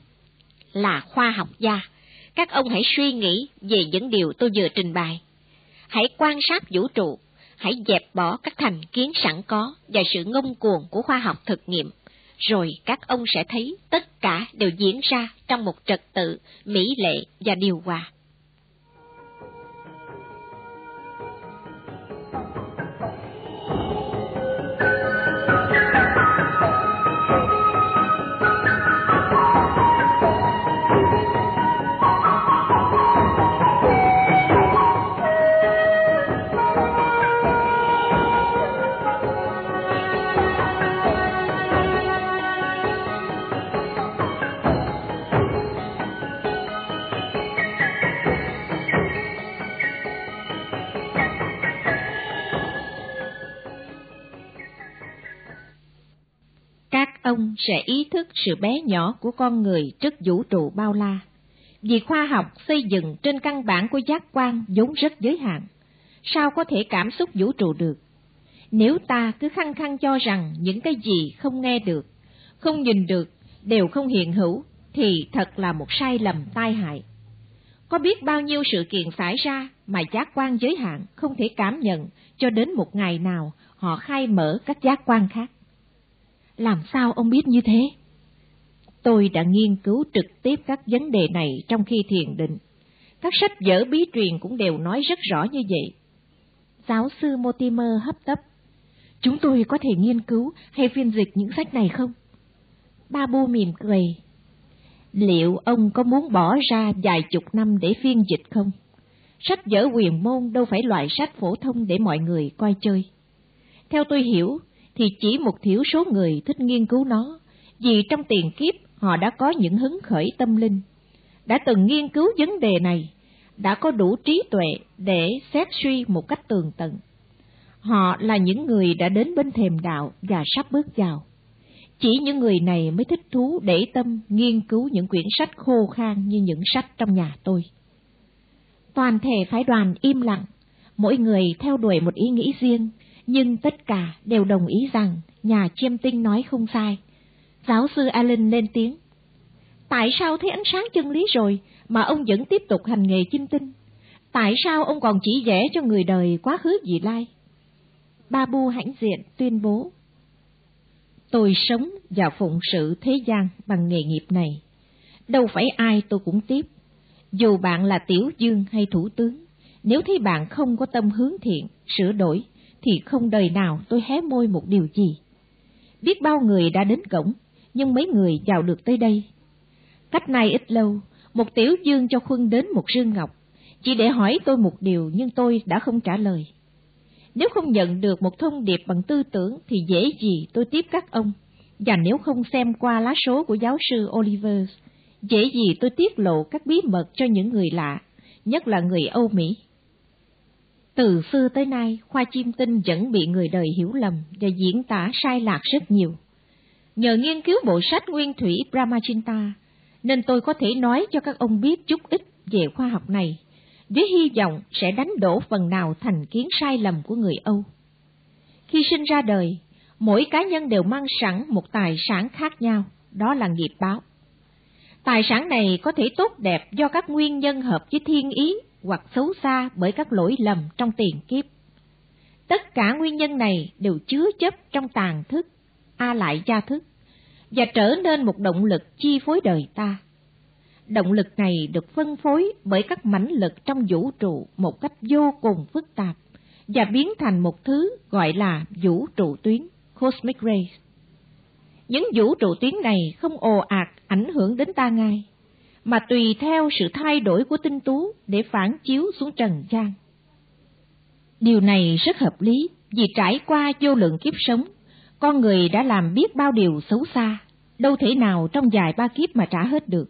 là khoa học gia, các ông hãy suy nghĩ về những điều tôi vừa trình bày. Hãy quan sát vũ trụ, hãy dẹp bỏ các thành kiến sẵn có và sự ngông cuồng của khoa học thực nghiệm, rồi các ông sẽ thấy tất cả đều diễn ra trong một trật tự, mỹ lệ và điều hòa. Ông sẽ ý thức sự bé nhỏ của con người trước vũ trụ bao la. Vì khoa học xây dựng trên căn bản của giác quan vốn rất giới hạn, sao có thể cảm xúc vũ trụ được? Nếu ta cứ khăng khăng cho rằng những cái gì không nghe được, không nhìn được, đều không hiện hữu, thì thật là một sai lầm tai hại. Có biết bao nhiêu sự kiện xảy ra mà giác quan giới hạn không thể cảm nhận, cho đến một ngày nào họ khai mở các giác quan khác. Làm sao ông biết như thế? Tôi đã nghiên cứu trực tiếp các vấn đề này trong khi thiền định. Các sách vở bí truyền cũng đều nói rất rõ như vậy. Giáo sư Mortimer hấp tấp. Chúng tôi có thể nghiên cứu hay phiên dịch những sách này không? Babu mỉm cười. Liệu ông có muốn bỏ ra vài chục năm để phiên dịch không? Sách vở huyền môn đâu phải loại sách phổ thông để mọi người coi chơi. Theo tôi hiểu, thì chỉ một thiểu số người thích nghiên cứu nó, vì trong tiền kiếp họ đã có những hứng khởi tâm linh, đã từng nghiên cứu vấn đề này, đã có đủ trí tuệ để xét suy một cách tường tận. Họ là những người đã đến bên thềm đạo và sắp bước vào. Chỉ những người này mới thích thú để tâm nghiên cứu những quyển sách khô khan như những sách trong nhà tôi. Toàn thể phái đoàn im lặng, mỗi người theo đuổi một ý nghĩ riêng, nhưng tất cả đều đồng ý rằng nhà chiêm tinh nói không sai. Giáo sư Allen lên tiếng: tại sao thấy ánh sáng chân lý rồi mà ông vẫn tiếp tục hành nghề chiêm tinh? Tại sao ông còn chỉ vẽ cho người đời quá khứ vị lai? Babu hãnh diện tuyên bố: tôi sống và phụng sự thế gian bằng nghề nghiệp này. Đâu phải ai tôi cũng tiếp. Dù bạn là tiểu dương hay thủ tướng, nếu thấy bạn không có tâm hướng thiện, sửa đổi, thì không đời nào tôi hé môi một điều gì. Biết bao người đã đến cổng, nhưng mấy người vào được tới đây. Cách nay ít lâu, một tiểu dương cho Khuân đến một rương ngọc, chỉ để hỏi tôi một điều, nhưng tôi đã không trả lời. Nếu không nhận được một thông điệp bằng tư tưởng thì dễ gì tôi tiếp các ông, và nếu không xem qua lá số của giáo sư Oliver, dễ gì tôi tiết lộ các bí mật cho những người lạ, nhất là người Âu Mỹ. Từ xưa tới nay, khoa chiêm tinh vẫn bị người đời hiểu lầm và diễn tả sai lạc rất nhiều. Nhờ nghiên cứu bộ sách Nguyên thủy Brahmachinta, nên tôi có thể nói cho các ông biết chút ít về khoa học này, với hy vọng sẽ đánh đổ phần nào thành kiến sai lầm của người Âu. Khi sinh ra đời, mỗi cá nhân đều mang sẵn một tài sản khác nhau, đó là nghiệp báo. Tài sản này có thể tốt đẹp do các nguyên nhân hợp với thiên ý, hoặc xấu xa bởi các lỗi lầm trong tiền kiếp. Tất cả nguyên nhân này đều chứa chấp trong tàng thức, a lại gia thức, và trở nên một động lực chi phối đời ta. Động lực này được phân phối bởi các mãnh lực trong vũ trụ một cách vô cùng phức tạp, và biến thành một thứ gọi là vũ trụ tuyến, cosmic rays. Những vũ trụ tuyến này không ồ ạt ảnh hưởng đến ta ngay, mà tùy theo sự thay đổi của tinh tú để phản chiếu xuống trần gian. Điều này rất hợp lý, vì trải qua vô lượng kiếp sống, con người đã làm biết bao điều xấu xa, đâu thể nào trong vài ba kiếp mà trả hết được.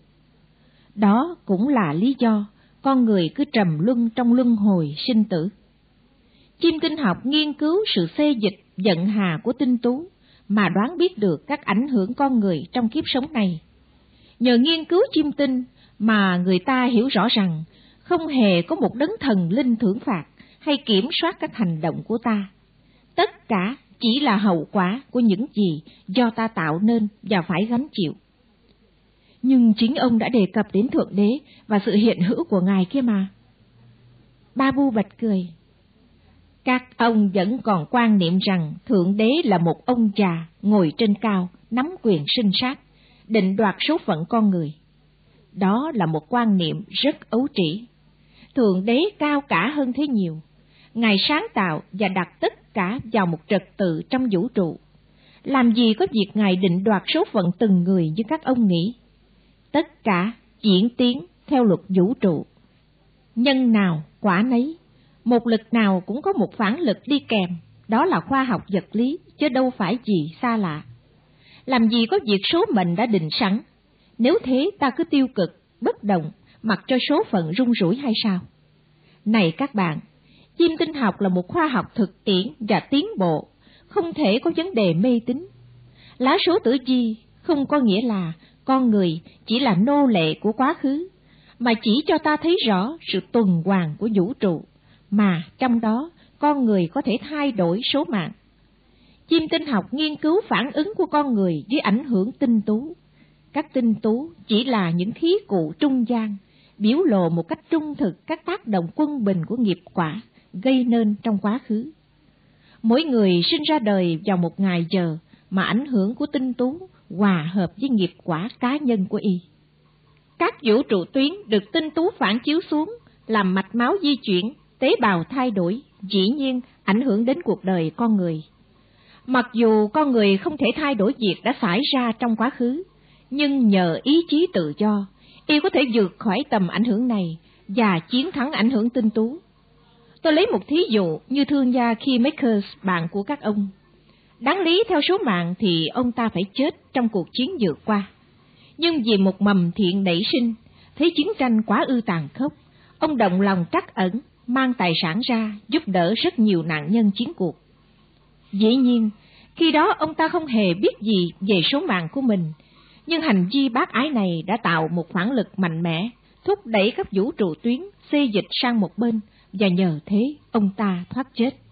Đó cũng là lý do con người cứ trầm luân trong luân hồi sinh tử. Chiêm tinh học nghiên cứu sự xê dịch vận hà của tinh tú mà đoán biết được các ảnh hưởng con người trong kiếp sống này. Nhờ nghiên cứu chiêm tinh mà người ta hiểu rõ rằng không hề có một đấng thần linh thưởng phạt hay kiểm soát các hành động của ta. Tất cả chỉ là hậu quả của những gì do ta tạo nên và phải gánh chịu. Nhưng chính ông đã đề cập đến Thượng Đế và sự hiện hữu của Ngài kia mà. Babu bật cười. Các ông vẫn còn quan niệm rằng Thượng Đế là một ông già ngồi trên cao, nắm quyền sinh sát, định đoạt số phận con người. Đó là một quan niệm rất ấu trĩ. Thượng Đế cao cả hơn thế nhiều. Ngài sáng tạo và đặt tất cả vào một trật tự trong vũ trụ. Làm gì có việc Ngài định đoạt số phận từng người như các ông nghĩ. Tất cả diễn tiến theo luật vũ trụ. Nhân nào quả nấy, một lực nào cũng có một phản lực đi kèm, đó là khoa học vật lý, chứ đâu phải gì xa lạ. Làm gì có việc số mệnh đã định sẵn, nếu thế ta cứ tiêu cực, bất động, mặc cho số phận rung rủi hay sao? Này các bạn, chiêm tinh học là một khoa học thực tiễn và tiến bộ, không thể có vấn đề mê tín. Lá số tử vi không có nghĩa là con người chỉ là nô lệ của quá khứ, mà chỉ cho ta thấy rõ sự tuần hoàn của vũ trụ, mà trong đó con người có thể thay đổi số mạng. Chiêm tinh học nghiên cứu phản ứng của con người với ảnh hưởng tinh tú. Các tinh tú chỉ là những khí cụ trung gian, biểu lộ một cách trung thực các tác động quân bình của nghiệp quả gây nên trong quá khứ. Mỗi người sinh ra đời vào một ngày giờ mà ảnh hưởng của tinh tú hòa hợp với nghiệp quả cá nhân của y. Các vũ trụ tuyến được tinh tú phản chiếu xuống, làm mạch máu di chuyển, tế bào thay đổi, dĩ nhiên ảnh hưởng đến cuộc đời con người. Mặc dù con người không thể thay đổi việc đã xảy ra trong quá khứ, nhưng nhờ ý chí tự do, y có thể vượt khỏi tầm ảnh hưởng này và chiến thắng ảnh hưởng tinh tú. Tôi lấy một thí dụ như thương gia Keymakers, bạn của các ông. Đáng lý theo số mạng thì ông ta phải chết trong cuộc chiến vượt qua. Nhưng vì một mầm thiện nảy sinh, thấy chiến tranh quá ư tàn khốc, ông động lòng trắc ẩn, mang tài sản ra giúp đỡ rất nhiều nạn nhân chiến cuộc. Dĩ nhiên, khi đó ông ta không hề biết gì về số mạng của mình, nhưng hành vi bác ái này đã tạo một phản lực mạnh mẽ, thúc đẩy các vũ trụ tuyến xê dịch sang một bên, và nhờ thế ông ta thoát chết.